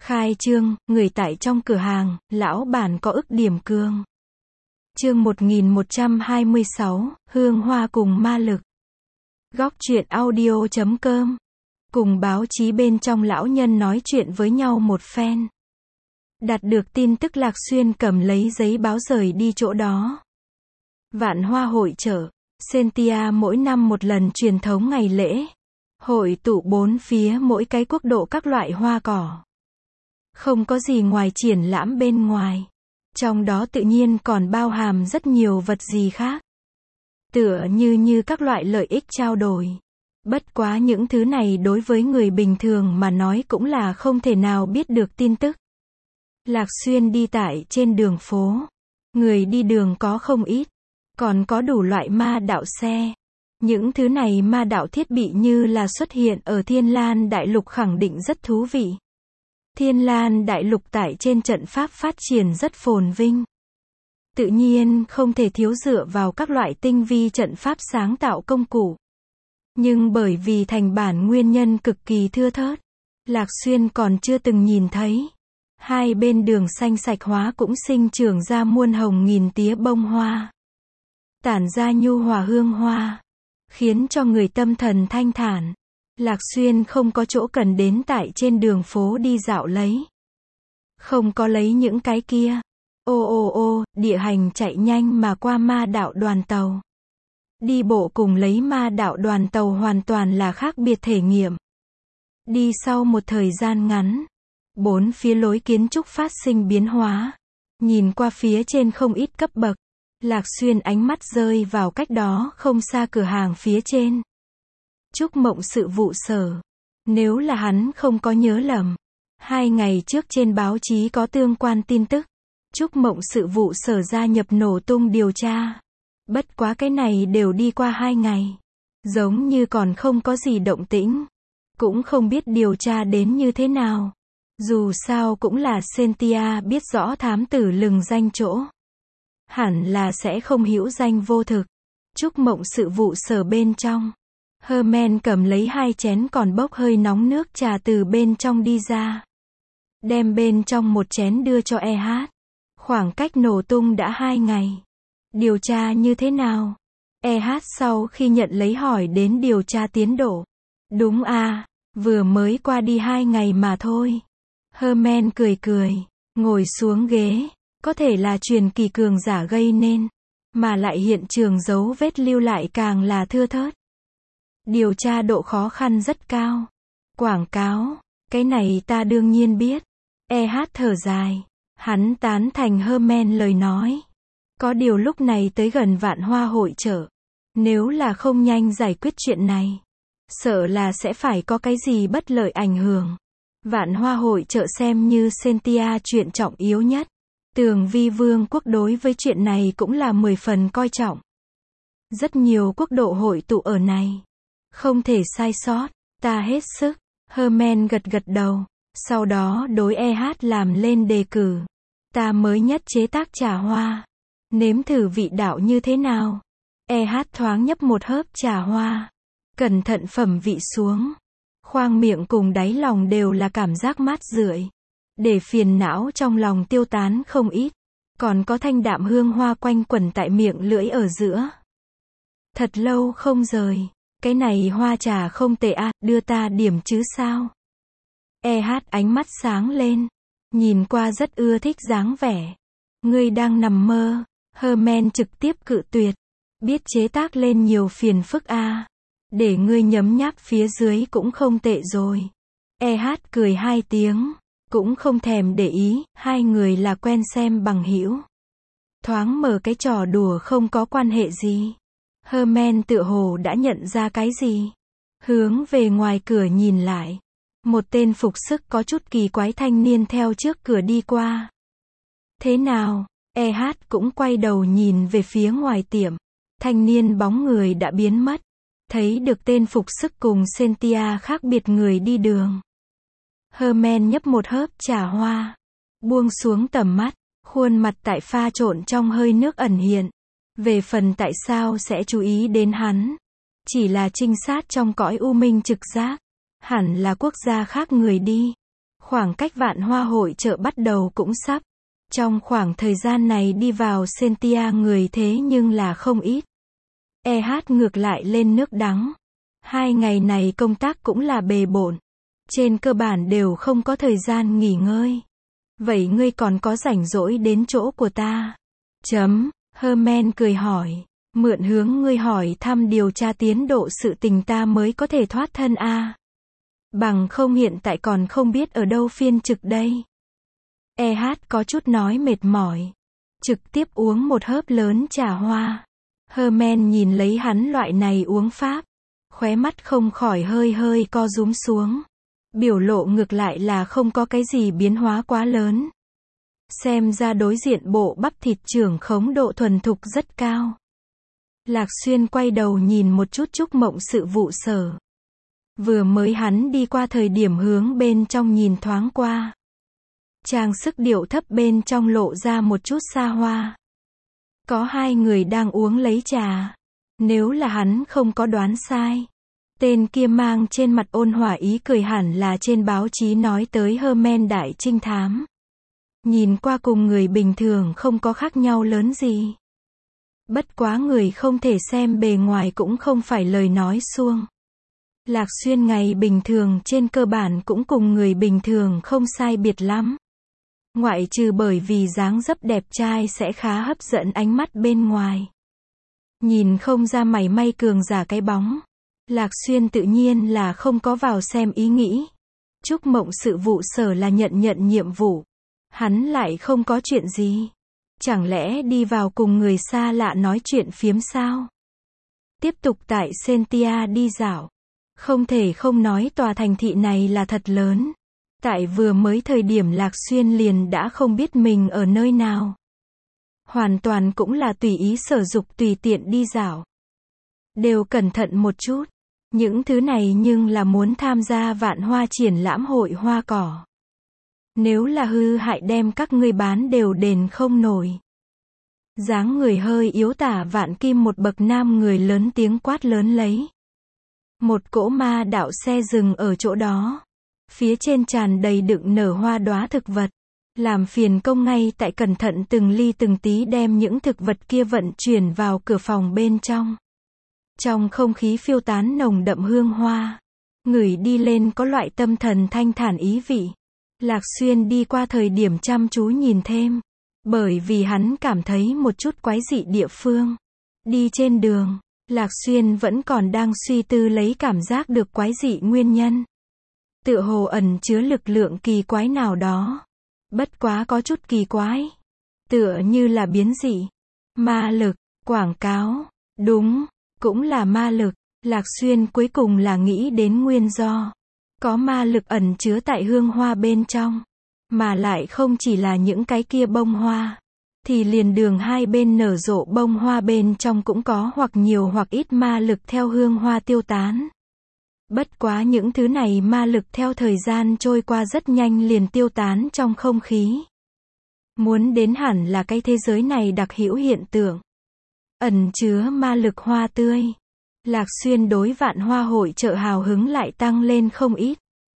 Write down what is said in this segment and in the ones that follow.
Khai trương, người tại trong cửa hàng, lão bản có ức điểm cương. Chương 1126, hương hoa cùng ma lực. Góc truyện audio.com. Cùng báo chí bên trong lão nhân nói chuyện với nhau một phen. Đạt được tin tức Lạc Xuyên cầm lấy giấy báo rời đi chỗ đó. Vạn Hoa hội chợ, Sentia mỗi năm một lần truyền thống ngày lễ. Hội tụ bốn phía mỗi cái quốc độ các loại hoa cỏ. Không có gì ngoài triển lãm bên ngoài. Trong đó tự nhiên còn bao hàm rất nhiều vật gì khác. Tựa như các loại lợi ích trao đổi. Bất quá những thứ này đối với người bình thường mà nói cũng là không thể nào biết được tin tức. Lạc Xuyên đi tại trên đường phố. Người đi đường có không ít. Còn có đủ loại ma đạo xe. Những thứ này ma đạo thiết bị như là xuất hiện ở Thiên Lan Đại Lục khẳng định rất thú vị. Thiên Lan Đại Lục tại trên trận pháp phát triển rất phồn vinh. Tự nhiên không thể thiếu dựa vào các loại tinh vi trận pháp sáng tạo công cụ. Nhưng bởi vì thành bản nguyên nhân cực kỳ thưa thớt, Lạc Xuyên còn chưa từng nhìn thấy. Hai bên đường xanh sạch hóa cũng sinh trưởng ra muôn hồng nghìn tía bông hoa. Tản ra nhu hòa hương hoa, khiến cho người tâm thần thanh thản. Lạc Xuyên không có chỗ cần đến tại trên đường phố đi dạo lấy. Không có lấy những cái kia. Địa hành chạy nhanh mà qua ma đạo đoàn tàu. Đi bộ cùng lấy ma đạo đoàn tàu hoàn toàn là khác biệt thể nghiệm. Đi sau một thời gian ngắn, bốn phía lối kiến trúc phát sinh biến hóa. Nhìn qua phía trên không ít cấp bậc. Lạc Xuyên ánh mắt rơi vào cách đó không xa cửa hàng phía trên. Trúc Mộng sự vụ sở. Nếu là hắn không có nhớ lầm. 2 ngày trước trên báo chí có tương quan tin tức. Trúc Mộng sự vụ sở gia nhập nổ tung điều tra. Bất quá cái này đều đi qua 2 ngày. Giống như còn không có gì động tĩnh. Cũng không biết điều tra đến như thế nào. Dù sao cũng là Sentia biết rõ thám tử lừng danh chỗ. Hẳn là sẽ không hữu danh vô thực. Trúc Mộng sự vụ sở bên trong. Herman cầm lấy 2 chén còn bốc hơi nóng nước trà từ bên trong đi ra. Đem bên trong một chén đưa cho EH. Khoảng cách nổ tung đã 2 ngày. Điều tra như thế nào? EH sau khi nhận lấy hỏi đến điều tra tiến độ. Đúng à, vừa mới qua đi 2 ngày mà thôi. Herman cười, ngồi xuống ghế. Có thể là truyền kỳ cường giả gây nên. Mà lại hiện trường dấu vết lưu lại càng là thưa thớt. Điều tra độ khó khăn rất cao. Quảng cáo, cái này ta đương nhiên biết. EH thở dài. Hắn tán thành Herman lời nói. Có điều lúc này tới gần Vạn Hoa hội chợ. Nếu là không nhanh giải quyết chuyện này, sợ là sẽ phải có cái gì bất lợi ảnh hưởng. Vạn Hoa hội chợ xem như Sentia chuyện trọng yếu nhất. Tường Vi Vương quốc đối với chuyện này cũng là 10 phần coi trọng. Rất nhiều quốc độ hội tụ ở này. Không thể sai sót, ta hết sức. Herman gật đầu. Sau đó đối EH làm lên đề cử. Ta mới nhất chế tác trà hoa. Nếm thử vị đạo như thế nào? EH thoáng nhấp một hớp trà hoa. Cẩn thận phẩm vị xuống. Khoang miệng cùng đáy lòng đều là cảm giác mát rượi. Để phiền não trong lòng tiêu tán không ít. Còn có thanh đạm hương hoa quanh quẩn tại miệng lưỡi ở giữa. Thật lâu không rời. Cái này hoa trà không tệ à, đưa ta điểm chứ sao? EH ánh mắt sáng lên. Nhìn qua rất ưa thích dáng vẻ. Ngươi đang nằm mơ. Herman trực tiếp cự tuyệt. Biết chế tác lên nhiều phiền phức à. Để ngươi nhấm nháp phía dưới cũng không tệ rồi. EH cười 2 tiếng. Cũng không thèm để ý, 2 người là quen xem bằng hữu. Thoáng mở cái trò đùa không có quan hệ gì. Herman tựa hồ đã nhận ra cái gì. Hướng về ngoài cửa nhìn lại. Một tên phục sức có chút kỳ quái thanh niên theo trước cửa đi qua. Thế nào? EH cũng quay đầu nhìn về phía ngoài tiệm. Thanh niên bóng người đã biến mất. Thấy được tên phục sức cùng Sentia khác biệt người đi đường. Herman nhấp một hớp trà hoa. Buông xuống tầm mắt. Khuôn mặt tại pha trộn trong hơi nước ẩn hiện. Về phần tại sao sẽ chú ý đến hắn. Chỉ là trinh sát trong cõi u minh trực giác. Hẳn là quốc gia khác người đi. Khoảng cách Vạn Hoa hội chợ bắt đầu cũng sắp. Trong khoảng thời gian này đi vào Sentia người thế nhưng là không ít. Ngược lại lên nước đắng. 2 ngày này công tác cũng là bề bộn. Trên cơ bản đều không có thời gian nghỉ ngơi. Vậy ngươi còn có rảnh rỗi đến chỗ của ta? Herman cười hỏi. Mượn hướng ngươi hỏi thăm điều tra tiến độ sự tình ta mới có thể thoát thân a. Bằng không hiện tại còn không biết ở đâu phiên trực đây. Có chút nói mệt mỏi. Trực tiếp uống một hớp lớn trà hoa. Herman nhìn lấy hắn loại này uống pháp. Khóe mắt không khỏi hơi hơi co rúm xuống. Biểu lộ ngược lại là không có cái gì biến hóa quá lớn. Xem ra đối diện bộ bắp thịt trưởng khống độ thuần thục rất cao. Lạc Xuyên quay đầu nhìn một chút Trúc Mộng sự vụ sở. Vừa mới hắn đi qua thời điểm hướng bên trong nhìn thoáng qua. Trang sức điệu thấp bên trong lộ ra một chút xa hoa. Có 2 người đang uống lấy trà. Nếu là hắn không có đoán sai. Tên kia mang trên mặt ôn hòa ý cười hẳn là trên báo chí nói tới Herman đại trinh thám. Nhìn qua cùng người bình thường không có khác nhau lớn gì. Bất quá người không thể xem bề ngoài cũng không phải lời nói suông. Lạc Xuyên ngày bình thường trên cơ bản cũng cùng người bình thường không sai biệt lắm. Ngoại trừ bởi vì dáng dấp đẹp trai sẽ khá hấp dẫn ánh mắt bên ngoài. Nhìn không ra mảy may cường giả cái bóng. Lạc Xuyên tự nhiên là không có vào xem ý nghĩ. Trúc Mộng sự vụ sở là nhận nhiệm vụ. Hắn lại không có chuyện gì. Chẳng lẽ đi vào cùng người xa lạ nói chuyện phiếm sao? Tiếp tục tại Sentia đi dạo. Không thể không nói tòa thành thị này là thật lớn. Tại vừa mới thời điểm Lạc Xuyên liền đã không biết mình ở nơi nào. Hoàn toàn cũng là tùy ý sở dục tùy tiện đi dạo. Đều cẩn thận một chút. Những thứ này nhưng là muốn tham gia Vạn Hoa triển lãm hội hoa cỏ. Nếu là hư hại đem các ngươi bán đều đền không nổi. Dáng người hơi yếu tả Vạn Kim một bậc nam người lớn tiếng quát lớn lấy. Một cỗ ma đạo xe dừng ở chỗ đó. Phía trên tràn đầy đựng nở hoa đóa thực vật. Làm phiền công ngay tại cẩn thận từng ly từng tí đem những thực vật kia vận chuyển vào cửa phòng bên trong. Trong không khí phiêu tán nồng đậm hương hoa. Ngửi đi lên có loại tâm thần thanh thản ý vị. Lạc Xuyên đi qua thời điểm chăm chú nhìn thêm. Bởi vì hắn cảm thấy một chút quái dị địa phương. Đi trên đường, Lạc Xuyên vẫn còn đang suy tư lấy cảm giác được quái dị nguyên nhân. Tựa hồ ẩn chứa lực lượng kỳ quái nào đó. Bất quá có chút kỳ quái. Tựa như là biến dị. Ma lực, quảng cáo. Đúng, cũng là ma lực. Lạc Xuyên cuối cùng là nghĩ đến nguyên do. Có ma lực ẩn chứa tại hương hoa bên trong. Mà lại không chỉ là những cái kia bông hoa. Thì liền đường hai bên nở rộ bông hoa bên trong cũng có hoặc nhiều hoặc ít ma lực theo hương hoa tiêu tán. Bất quá những thứ này ma lực theo thời gian trôi qua rất nhanh liền tiêu tán trong không khí. Muốn đến hẳn là cái thế giới này đặc hữu hiện tượng. Ẩn chứa ma lực hoa tươi. Lạc Xuyên đối Vạn Hoa hội chợ hào hứng lại tăng lên không ít.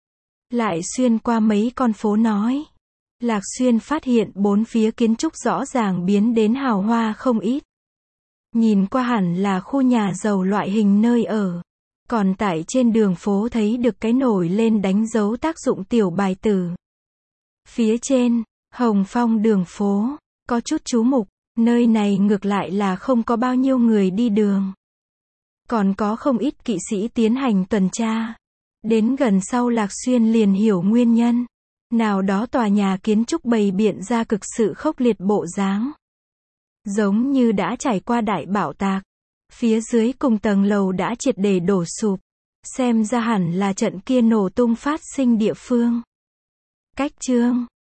Lại xuyên qua mấy con phố nói. Lạc Xuyên phát hiện bốn phía kiến trúc rõ ràng biến đến hào hoa không ít. Nhìn qua hẳn là khu nhà giàu loại hình nơi ở. Còn tại trên đường phố thấy được cái nổi lên đánh dấu tác dụng tiểu bài tử. Phía trên, Hồng Phong đường phố, có chút chú mục, nơi này ngược lại là không có bao nhiêu người đi đường. Còn có không ít kỵ sĩ tiến hành tuần tra. Đến gần sau Lạc Xuyên liền hiểu nguyên nhân. Nào đó tòa nhà kiến trúc bày biện ra cực sự khốc liệt bộ dáng. Giống như đã trải qua đại bạo tạc. Phía dưới cùng tầng lầu đã triệt để đổ sụp. Xem ra hẳn là trận kia nổ tung phát sinh địa phương. Cách chương